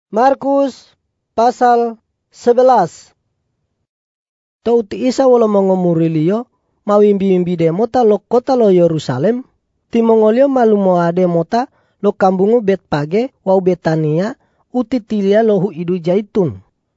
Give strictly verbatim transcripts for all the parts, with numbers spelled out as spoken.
Markus pasal sebelas. Tau ti Isa wala mangomuriliyo mawimbi-wimbi demota lo kota lo Yerusalem, timongolio malumo ade mota lo kambungu Betpage wau Betania utitilia lo hu idu Jaitun.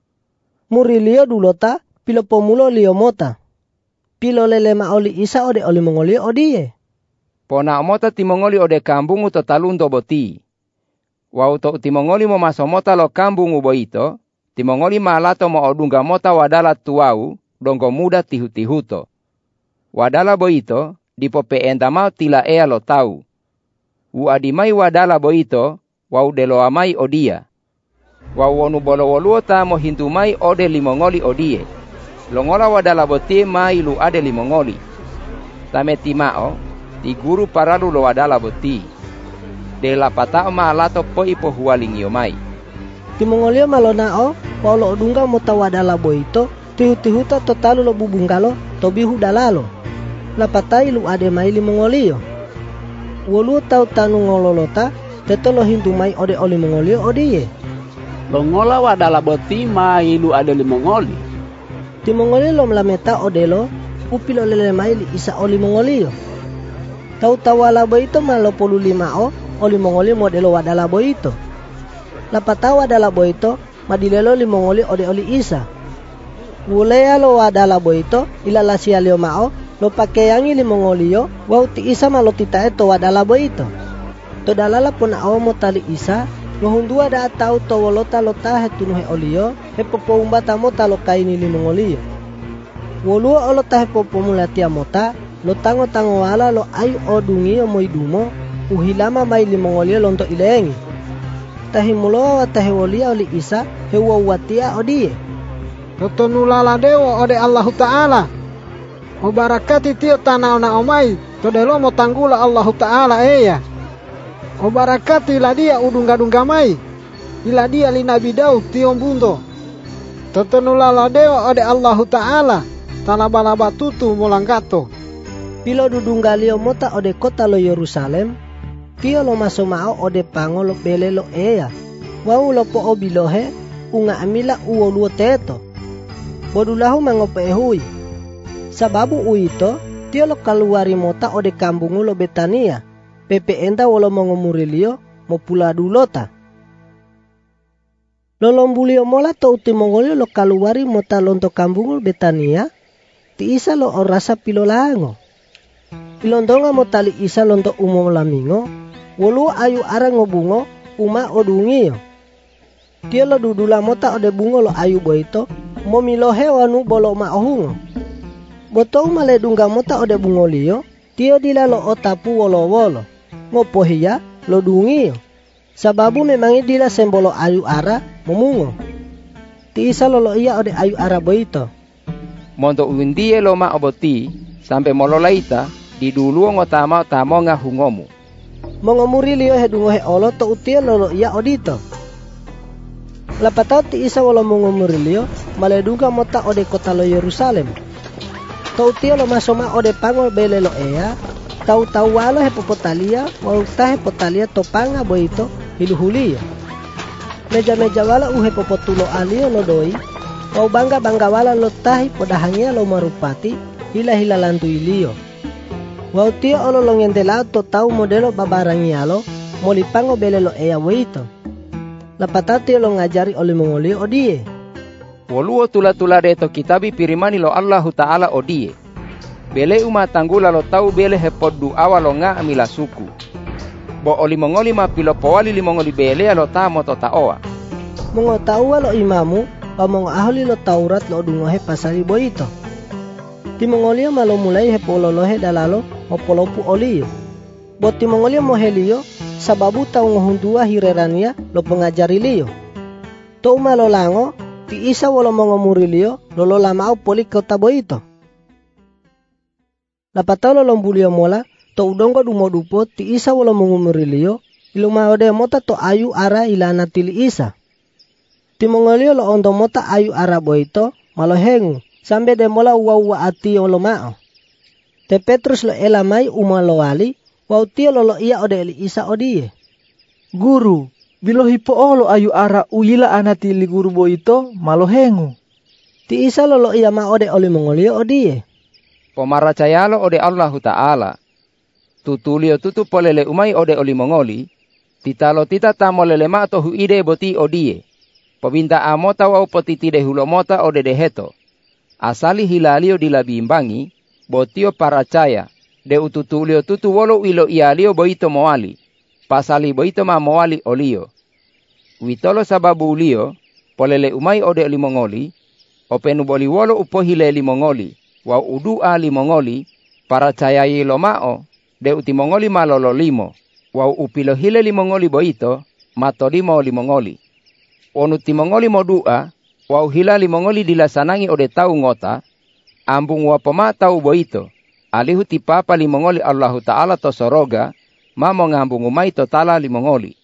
Murilio dulota pilo pomulo lio mota. Pilo lelema oli Isa ode oli mongolio odie. Pona mota timongoli ode kambungu to talunto boti. Wau to timongoli mo maso mota lo kambungu boito, timongoli malato mo odunga mota wadala tuau, donggo muda tihu-tihuto. Wadala boito, dipope endamau tila ea lo tau. Wu adimai wadala boito, wau delo amai odia. Wau wonu bolo woluota mo hintumai ode limongoli odie. Longola wadala boti mai lu ade limongoli. Tame timao, ti guru paralu lo wadala boti. De la patao malato po ipo hualingio mai. Timongolio malonao, waulo odunga mota wadala boito, tihu-tihuta totalu lo bubungalo, tobihu dalalo. Lapatai lu ade mai limongolio. Wolu tau tanu ngololota, teto lo hindu mai ode oli mongolio odie. Longola wadala boti mai lu ade limongoli. Timongolio lo mlameta odelo, upilo lele mai li Isa oli mongolio. Tau tawala boito malo polu limao, oli mongolio modelo wadala boito. Lapata wadala boito, madilelo li mongolio ode oli Isa. Wulea lo wadala boito, ilalasia lio mao, lo pakeyangi li mongolio, wau ti Isa malo titae to wadala boito. To dalala puna awo mo tali Isa, ngohundua da tau to wolota lota hetunuhe olio, hepopo umbata mota lo kaini li mongolio. Wolua olota hepopo mulatia mota, lo tango-tango wala lo ayu odungi o moidumo, uhilama mai li mongolio lonto ilengi. Tahimuloa wa tahiwolia oli Isa, hewa watia odie. Totonulala dewa ode Allahu Ta'ala. Obarakati tio tanao na omai, todelo mo tanggula Allahu Ta'ala eya. Obarakati ila dia udungga-dungga mai, ila dia li Nabi Daud tio bundo. Totonulala dewa ode Allahu Ta'ala, talaba-laba tutu molanggato. Pilo dudungga lio mota ode kota lo Yerusalem, tio lo maso mao ode pango lo bele lo eya. Wau lo po obilohe, unga amila uo luo teto. Bodulahu mangope hui. Sababu uito, tio lo kaluari mota ode kambungu lo Betania. Pepe enda wolo mongomurilio, mo pula dulota. Lolombulio mola to uti mongolio lo kaluari mota lonto kambungu Betania. Ti Isa lo orasa pilo lango. Pilondonga mo tali Isa lonto umo lamingo, wolu ayu ara ngobungo, uma odungio. Tio lo dudula mota ode bungo lo ayu boito, mo milohe wanu bolo ma ohungo. Boto umale dungga mota ode bungo lio, tio dila lo otapu wolo-wolo, ngopo hiya lo dungio. Sababu memangi dila sembolo ayu ara momungo. Ti Isa lolo iya ode ayu ara boito. Monto undie lo ma oboti, sampai mololaita, di dulu ngotama tamo ngahungomu. Mongomuri lio hedungo he olo to utia lolo iya odito. Lapatau ti Isa wala mongomuri lio maledunga mota ode kota lo Yerusalem. To utia lo masoma ode pango bele lo ea. Tau tau wala he popotalia wau tahe potalia topanga boito hiluhulia. Meja-meja wala uhe popotulo alio lo doi. Wau bangga-bangga wala lo tahi podahangia lo marupati hila-hila lantu ilio. Wau tio olo lo ngendelao to tau modelo babarangialo molipango bele lo ea weito. Lapata tio lo ngajari oli mongolio odie. Woluo tula-tula reto kitabi pirimani lo Allahu Ta'ala odie. Bele uma tanggula lo tau bele hepoddu awalo nga amila suku. Bo oli mongoli ma pilo powali li mongoli bele lo ta moto taoa. Mongo taua lo imamu, pamongo ahli lo Taurat lo dungohe pasari boito. Timongolio malo mulai hepololohe dalalo mopolopu olio. Bot timongolio mohelio sababu tau ngohundua hirerania lo pengajari lio. To malo lango ti Isa wolo mongomurilio lolo lamau poli kota boito. Lapatau lo lombulio mola to udongo dumodupo ti Isa wolo mongomurilio ilumaode mota to ayu ara ilana tili Isa. Timongolio lo ondo mota ayu ara boito malo hengu. Sampai demola uwa-uwa ati lo mao. Te Petrus lo elamai uma lo wali, wau tio lo lo iya ode eli Isa odie. Guru, Bilo hipo olo ayu ara uila anati liguru boito malohengu. Ti isa lolo ia ma ode oli mongolio odie. Pomaracayalo ode Allahu Ta'ala. Tutulio tutu polele umai ode oli mongoli. Titalo tita tamolele ma tohu ide boti odie. Pobinta amota wau potitide hulomota ode deheto. Asali hilalio dilabimbangi. Botio paracaya. De ututulio tutu wolo ilo ialio boito moali. Pasali boito ma moali olio. Witolo sababu ulio. Polele umai ode oli mongoli. Openu boli wolo upohile li mongoli. Wa udua li mongoli. Paracaya ilo mao. De uti mongoli malolo limo. Wa upilo hile li mongoli boito. Matodimo li mongoli. Onu ti mongoli modua. Wa uhila li mongoli dilasanangi ode tau ngota. Ambung wapoma tau boito. Alihu ti papa li mongoli Allahu Ta'ala to soroga. Mamo ngambung umai totala li mongoli.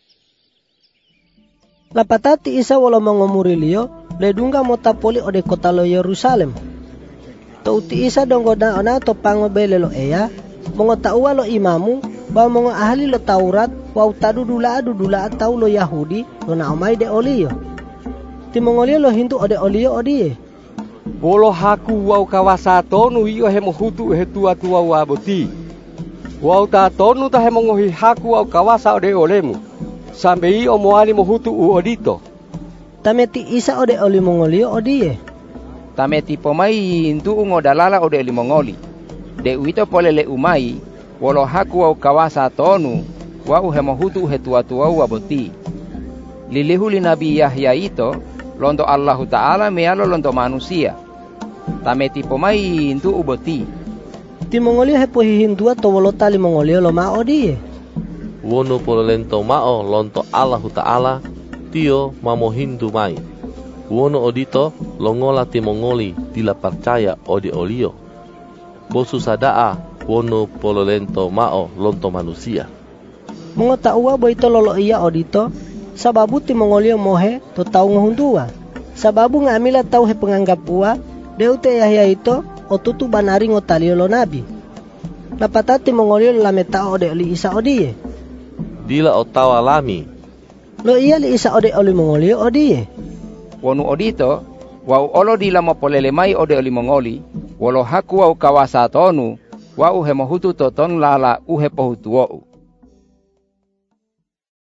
Lapatati isa wala mangomuri liyo. Ledunga motapoli ode kota lo Yerusalem. To uti isa donggo na ona to pangobele lo eya. Mongo tauwa lo imamu. Ba mongo ahli lo Taurat. Wa utadu dula dula tau lo Yahudi. Lo na omai de olio. Ti mongolio lo hintu ode olio odie. Bolo haku wau kawasa tonu iyo hemo hutu he tua tua waboti. Wau ta tonu ta hemo ngohi haku wau kawasa ode olemu. Sambe iyo moali mohutu u odito. Tameti isa ode oli mongolio odie. Tameti pomai intu ungo dalala ode oli mongoli. De uito polele umai. Wolo haku wau kawasa tonu. Wau hemo hutu he tua tua waboti. Lilihu li Nabi Yahya ito. Londo Allahu Ta'ala mealo londo manusia. Tameti pomai intu uboti. Ti mongolio hepo hihindua to wolota li mongolio lo mao die. Wono pololento mao lonto Allahu Ta'ala. Tio mamo hindu mai. Wono odito longola ti mongoli dila percaya ode olio. Bosu sadaa wono pololento mao lonto manusia. Mengota uwa boito lolo iya odito. Sababu ti mongolio mohe to tau ngohundua. Sababu ngamila tau he penganggap uwa. Deute Yahya ito otutu banari ngotalio lo nabi. Napata ti mongolio lameta ode oli isa odie. Dila otawa lami. Lo iya li isa ode oli mongolio odie. Wonu odito. Wau olo dila mo polele mai ode oli mongoli. Walo haku wau kawasa tonu. Wau he mohutu toton lala uhe pohutu wau.